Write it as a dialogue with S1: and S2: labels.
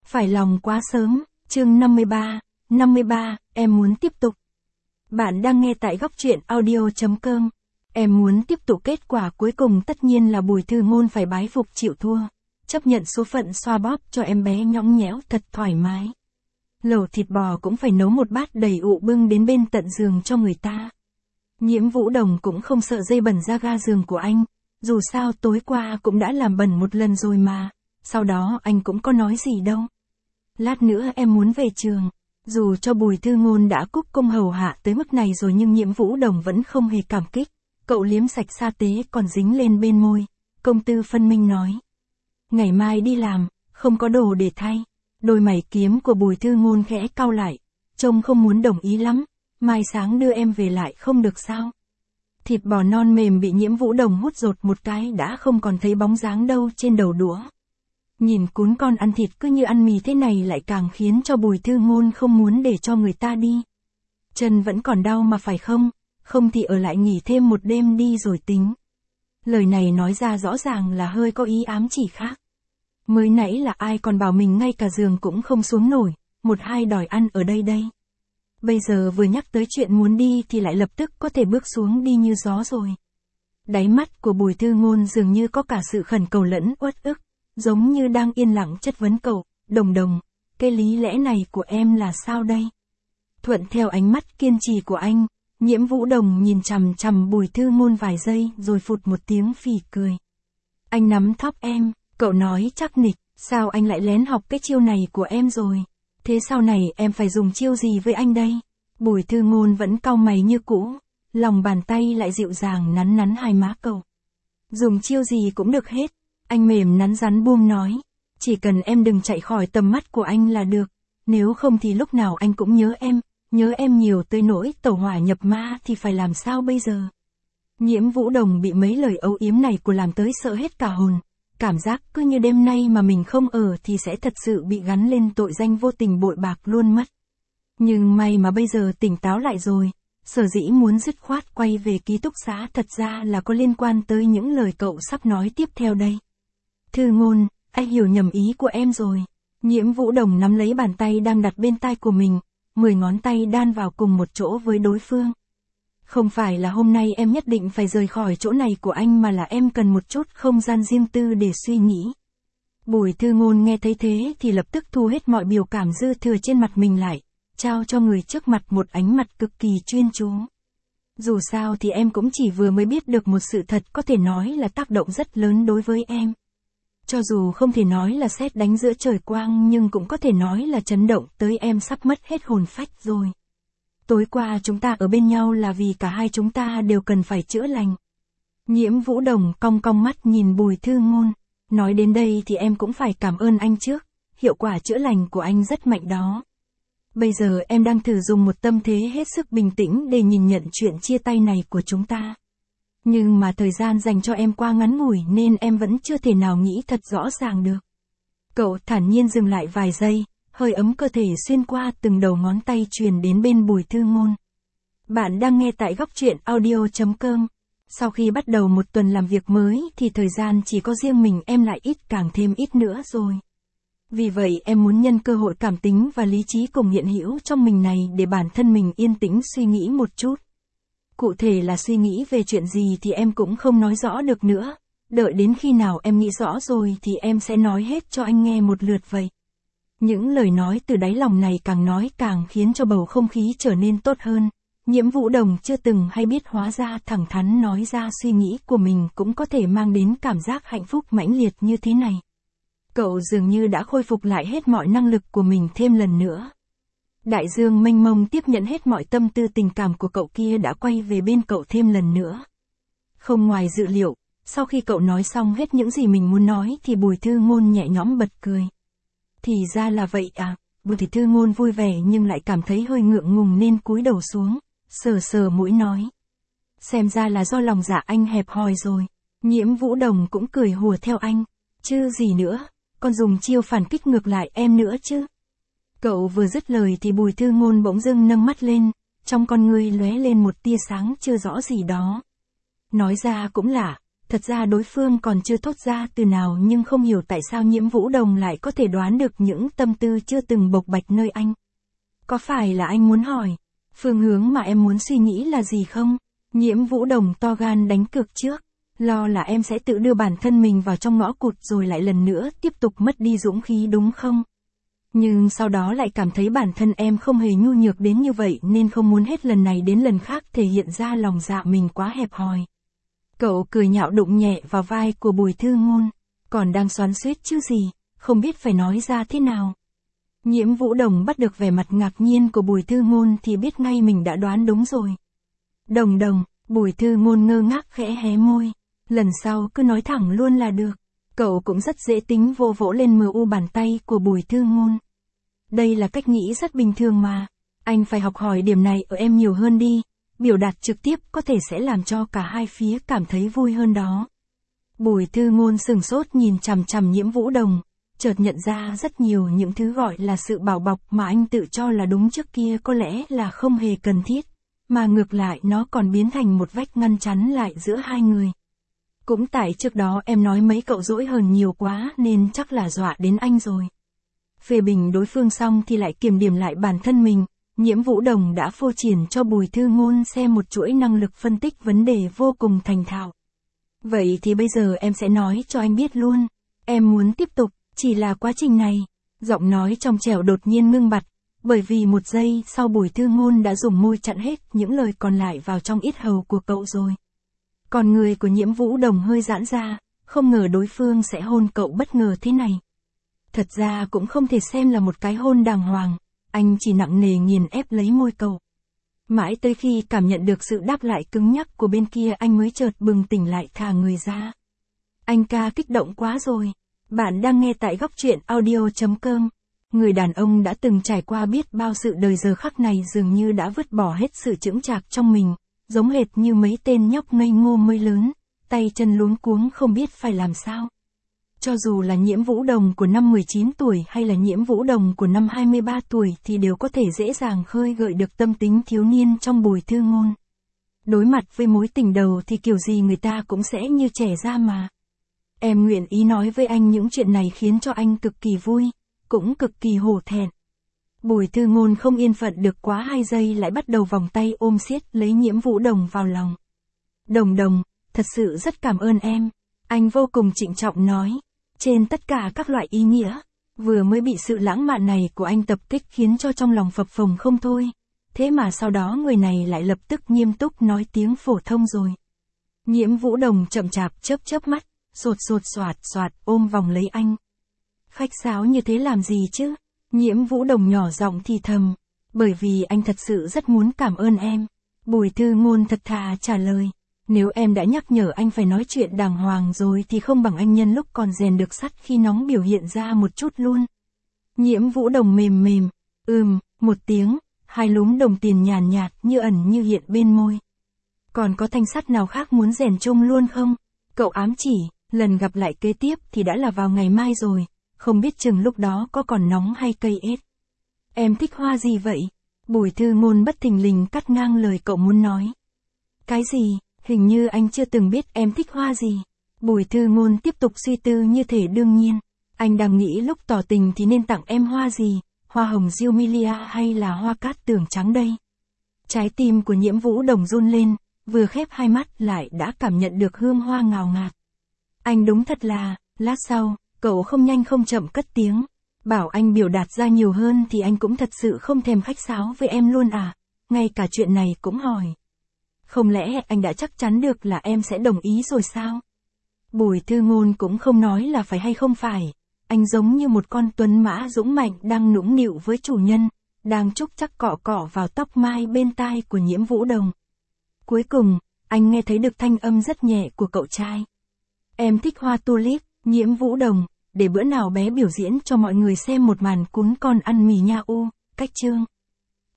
S1: Phải lòng quá sớm, chương 53, em muốn tiếp tục. Bạn đang nghe tại góc truyện audio.com. Em muốn tiếp tục, kết quả cuối cùng tất nhiên là Bùi Thư Ngôn phải bái phục chịu thua. Chấp nhận số phận, xoa bóp cho em bé nhõng nhẽo thật thoải mái. Lẩu thịt bò cũng phải nấu một bát đầy ụ bưng đến bên tận giường cho người ta. Nhiễm Vũ Đồng cũng không sợ dây bẩn ra ga giường của anh. Dù sao tối qua cũng đã làm bẩn một lần rồi mà. Sau đó anh cũng có nói gì đâu. Lát nữa em muốn về trường. Dù cho Bùi Thư Ngôn đã cúc công hầu hạ tới mức này rồi nhưng Nhiễm Vũ Đồng vẫn không hề cảm kích. Cậu liếm sạch sa tế còn dính lên bên môi. Công Tư phân minh nói. Ngày mai đi làm, không có đồ để thay. Đôi mày kiếm của Bùi Thư Ngôn khẽ cau lại. Trông không muốn đồng ý lắm. Mai sáng đưa em về lại không được sao? Thịt bò non mềm bị Nhiễm Vũ Đồng hút dột một cái đã không còn thấy bóng dáng đâu trên đầu đũa. Nhìn cún con ăn thịt cứ như ăn mì thế này lại càng khiến cho Bùi Thư Ngôn không muốn để cho người ta đi. Chân vẫn còn đau mà phải không? Không thì ở lại nghỉ thêm một đêm đi rồi tính. Lời này nói ra rõ ràng là hơi có ý ám chỉ khác. Mới nãy là ai còn bảo mình ngay cả giường cũng không xuống nổi, một hai đòi ăn ở đây đây. Bây giờ vừa nhắc tới chuyện muốn đi thì lại lập tức có thể bước xuống đi như gió rồi. Đáy mắt của Bùi Thư Ngôn dường như có cả sự khẩn cầu lẫn uất ức, giống như đang yên lặng chất vấn cậu, Đồng, cái lý lẽ này của em là sao đây? Thuận theo ánh mắt kiên trì của anh, Nhiễm Vũ Đồng nhìn chằm chằm Bùi Thư Ngôn vài giây rồi phụt một tiếng phì cười. Anh nắm thóp em, cậu nói chắc nịch, sao anh lại lén học cái chiêu này của em rồi? Thế sau này em phải dùng chiêu gì với anh đây? Bùi Thư Ngôn vẫn cau mày như cũ, lòng bàn tay lại dịu dàng nắn nắn hai má cậu. Dùng chiêu gì cũng được hết, anh mềm nắn rắn buông nói. Chỉ cần em đừng chạy khỏi tầm mắt của anh là được, nếu không thì lúc nào anh cũng nhớ em nhiều tới nỗi tẩu hỏa nhập ma thì phải làm sao bây giờ? Nhiễm Vũ Đồng bị mấy lời âu yếm này của làm tới sợ hết cả hồn. Cảm giác cứ như đêm nay mà mình không ở thì sẽ thật sự bị gắn lên tội danh vô tình bội bạc luôn mất. Nhưng may mà bây giờ tỉnh táo lại rồi, sở dĩ muốn dứt khoát quay về ký túc xá thật ra là có liên quan tới những lời cậu sắp nói tiếp theo đây. Thư Ngôn, anh hiểu nhầm ý của em rồi. Nhiễm Vũ Đồng nắm lấy bàn tay đang đặt bên tai của mình, 10 ngón tay đan vào cùng một chỗ với đối phương. Không phải là hôm nay em nhất định phải rời khỏi chỗ này của anh mà là em cần một chút không gian riêng tư để suy nghĩ. Bùi Thư Ngôn nghe thấy thế thì lập tức thu hết mọi biểu cảm dư thừa trên mặt mình lại, trao cho người trước mặt một ánh mặt cực kỳ chuyên chú. Dù sao thì em cũng chỉ vừa mới biết được một sự thật có thể nói là tác động rất lớn đối với em. Cho dù không thể nói là sét đánh giữa trời quang nhưng cũng có thể nói là chấn động tới em sắp mất hết hồn phách rồi. Tối qua chúng ta ở bên nhau là vì cả hai chúng ta đều cần phải chữa lành. Nhiễm Vũ Đồng cong cong mắt nhìn Bùi Thư Ngôn. Nói đến đây thì em cũng phải cảm ơn anh trước. Hiệu quả chữa lành của anh rất mạnh đó. Bây giờ em đang thử dùng một tâm thế hết sức bình tĩnh để nhìn nhận chuyện chia tay này của chúng ta. Nhưng mà thời gian dành cho em quá ngắn ngủi nên em vẫn chưa thể nào nghĩ thật rõ ràng được. Cậu thản nhiên dừng lại vài giây. Hơi ấm cơ thể xuyên qua từng đầu ngón tay truyền đến bên Bùi Thư Ngôn. Bạn đang nghe tại góc truyện audio.com. Sau khi bắt đầu một tuần làm việc mới thì thời gian chỉ có riêng mình em lại ít càng thêm ít nữa rồi. Vì vậy em muốn nhân cơ hội cảm tính và lý trí cùng hiện hữu trong mình này để bản thân mình yên tĩnh suy nghĩ một chút. Cụ thể là suy nghĩ về chuyện gì thì em cũng không nói rõ được nữa. Đợi đến khi nào em nghĩ rõ rồi thì em sẽ nói hết cho anh nghe một lượt vậy. Những lời nói từ đáy lòng này càng nói càng khiến cho bầu không khí trở nên tốt hơn. Nhiễm Vũ Đồng chưa từng hay biết hóa ra thẳng thắn nói ra suy nghĩ của mình cũng có thể mang đến cảm giác hạnh phúc mãnh liệt như thế này. Cậu dường như đã khôi phục lại hết mọi năng lực của mình thêm lần nữa. Đại dương mênh mông tiếp nhận hết mọi tâm tư tình cảm của cậu kia đã quay về bên cậu thêm lần nữa. Không ngoài dự liệu, sau khi cậu nói xong hết những gì mình muốn nói thì Bùi Thư Ngôn nhẹ nhõm bật cười. Thì ra là vậy à? Bùi Thư Ngôn vui vẻ nhưng lại cảm thấy hơi ngượng ngùng nên cúi đầu xuống, sờ mũi nói. Xem ra là do lòng dạ anh hẹp hòi rồi. Nhiễm Vũ Đồng cũng cười hùa theo anh. Chứ gì nữa, còn dùng chiêu phản kích ngược lại em nữa chứ. Cậu vừa dứt lời thì Bùi Thư Ngôn bỗng dưng nâng mắt lên, trong con ngươi lóe lên một tia sáng chưa rõ gì đó. Nói ra cũng lạ, Thật ra đối phương còn chưa thốt ra từ nào nhưng không hiểu tại sao Nhiễm Vũ Đồng lại có thể đoán được những tâm tư chưa từng bộc bạch nơi anh. Có phải là anh muốn hỏi, phương hướng mà em muốn suy nghĩ là gì không? Nhiễm Vũ Đồng to gan đánh cược trước, lo là em sẽ tự đưa bản thân mình vào trong ngõ cụt rồi lại lần nữa tiếp tục mất đi dũng khí đúng không? Nhưng sau đó lại cảm thấy bản thân em không hề nhu nhược đến như vậy nên không muốn hết lần này đến lần khác thể hiện ra lòng dạ mình quá hẹp hòi. Cậu cười nhạo đụng nhẹ vào vai của Bùi Thư Ngôn, còn đang xoắn xuýt chứ gì, không biết phải nói ra thế nào. Nhiễm Vũ Đồng bắt được vẻ mặt ngạc nhiên của Bùi Thư Ngôn thì biết ngay mình đã đoán đúng rồi. Đồng, Bùi Thư Ngôn ngơ ngác khẽ hé môi, lần sau cứ nói thẳng luôn là được. Cậu cũng rất dễ tính vỗ lên mờ u bàn tay của Bùi Thư Ngôn. Đây là cách nghĩ rất bình thường mà, anh phải học hỏi điểm này ở em nhiều hơn đi, biểu đạt trực tiếp có thể sẽ làm cho cả hai phía cảm thấy vui hơn đó. Bùi Thư Ngôn sừng sốt nhìn chằm chằm Nhiễm Vũ Đồng, chợt nhận ra rất nhiều những thứ gọi là sự bảo bọc mà anh tự cho là đúng trước kia có lẽ là không hề cần thiết, mà ngược lại nó còn biến thành một vách ngăn chắn lại giữa hai người. Cũng tại trước đó em nói mấy cậu dỗi hờn nhiều quá nên chắc là dọa đến anh rồi. Phê bình đối phương xong thì lại kiểm điểm lại bản thân mình, Nhiễm Vũ Đồng đã phô triển cho Bùi Thư Ngôn xem một chuỗi năng lực phân tích vấn đề vô cùng thành thạo. Vậy thì bây giờ em sẽ nói cho anh biết luôn, em muốn tiếp tục, chỉ là quá trình này. Giọng nói trong trẻo đột nhiên ngưng bặt, bởi vì một giây sau Bùi Thư Ngôn đã dùng môi chặn hết những lời còn lại vào trong yết hầu của cậu rồi. Còn người của Nhiễm Vũ Đồng hơi giãn ra, không ngờ đối phương sẽ hôn cậu bất ngờ thế này. Thật ra cũng không thể xem là một cái hôn đàng hoàng, anh chỉ nặng nề nghiền ép lấy môi cậu. Mãi tới khi cảm nhận được sự đáp lại cứng nhắc của bên kia anh mới chợt bừng tỉnh lại thả người ra. Anh ca kích động quá rồi. Bạn đang nghe tại góc truyện audio.com. Người đàn ông đã từng trải qua biết bao sự đời giờ khắc này dường như đã vứt bỏ hết sự chững chạc trong mình, giống hệt như mấy tên nhóc ngây ngô mới lớn, tay chân luống cuống không biết phải làm sao. Cho dù là Nhiễm Vũ Đồng của năm 19 tuổi hay là Nhiễm Vũ Đồng của năm 23 tuổi thì đều có thể dễ dàng khơi gợi được tâm tính thiếu niên trong Bùi Thư Ngôn. Đối mặt với mối tình đầu thì kiểu gì người ta cũng sẽ như trẻ ra mà. Em nguyện ý nói với anh những chuyện này khiến cho anh cực kỳ vui, cũng cực kỳ hổ thẹn. Bùi Thư Ngôn không yên phận được quá 2 giây lại bắt đầu vòng tay ôm siết lấy Nhiễm Vũ Đồng vào lòng. Đồng, thật sự rất cảm ơn em. Anh vô cùng trịnh trọng nói. Trên tất cả các loại ý nghĩa, vừa mới bị sự lãng mạn này của anh tập kích khiến cho trong lòng phập phồng không thôi. Thế mà sau đó người này lại lập tức nghiêm túc nói tiếng phổ thông rồi. Nhiễm Vũ Đồng chậm chạp chớp mắt, sột soạt ôm vòng lấy anh. Khách sáo như thế làm gì chứ? Nhiễm Vũ Đồng nhỏ giọng thì thầm. Bởi vì anh thật sự rất muốn cảm ơn em. Bùi Thư Ngôn thật thà trả lời. Nếu em đã nhắc nhở anh phải nói chuyện đàng hoàng rồi thì không bằng anh nhân lúc còn rèn được sắt khi nóng biểu hiện ra một chút luôn. Nhiễm Vũ Đồng mềm, một tiếng, hai lúm đồng tiền nhàn nhạt như ẩn như hiện bên môi. Còn có thanh sắt nào khác muốn rèn chung luôn không? Cậu ám chỉ, lần gặp lại kế tiếp thì đã là vào ngày mai rồi, không biết chừng lúc đó có còn nóng hay cây ết. Em thích hoa gì vậy? Bùi Thư Ngôn bất thình lình cắt ngang lời cậu muốn nói. Cái gì? Hình như anh chưa từng biết em thích hoa gì. Bùi Thư Ngôn tiếp tục suy tư như thể đương nhiên. Anh đang nghĩ lúc tỏ tình thì nên tặng em hoa gì, hoa hồng Giumilia hay là hoa cát tường trắng đây. Trái tim của Nhiễm Vũ Đồng run lên, vừa khép hai mắt lại đã cảm nhận được hương hoa ngào ngạt. Anh đúng thật là, lát sau, cậu không nhanh không chậm cất tiếng. Bảo anh biểu đạt ra nhiều hơn thì anh cũng thật sự không thèm khách sáo với em luôn à, ngay cả chuyện này cũng hỏi. Không lẽ anh đã chắc chắn được là em sẽ đồng ý rồi sao? Bùi Thư Ngôn cũng không nói là phải hay không phải. Anh giống như một con tuấn mã dũng mạnh đang nũng nịu với chủ nhân, đang trúc chắc cọ vào tóc mai bên tai của Nhiễm Vũ Đồng. Cuối cùng, anh nghe thấy được thanh âm rất nhẹ của cậu trai. Em thích hoa tulip, Nhiễm Vũ Đồng, để bữa nào bé biểu diễn cho mọi người xem một màn cún con ăn mì nha u, cách chương.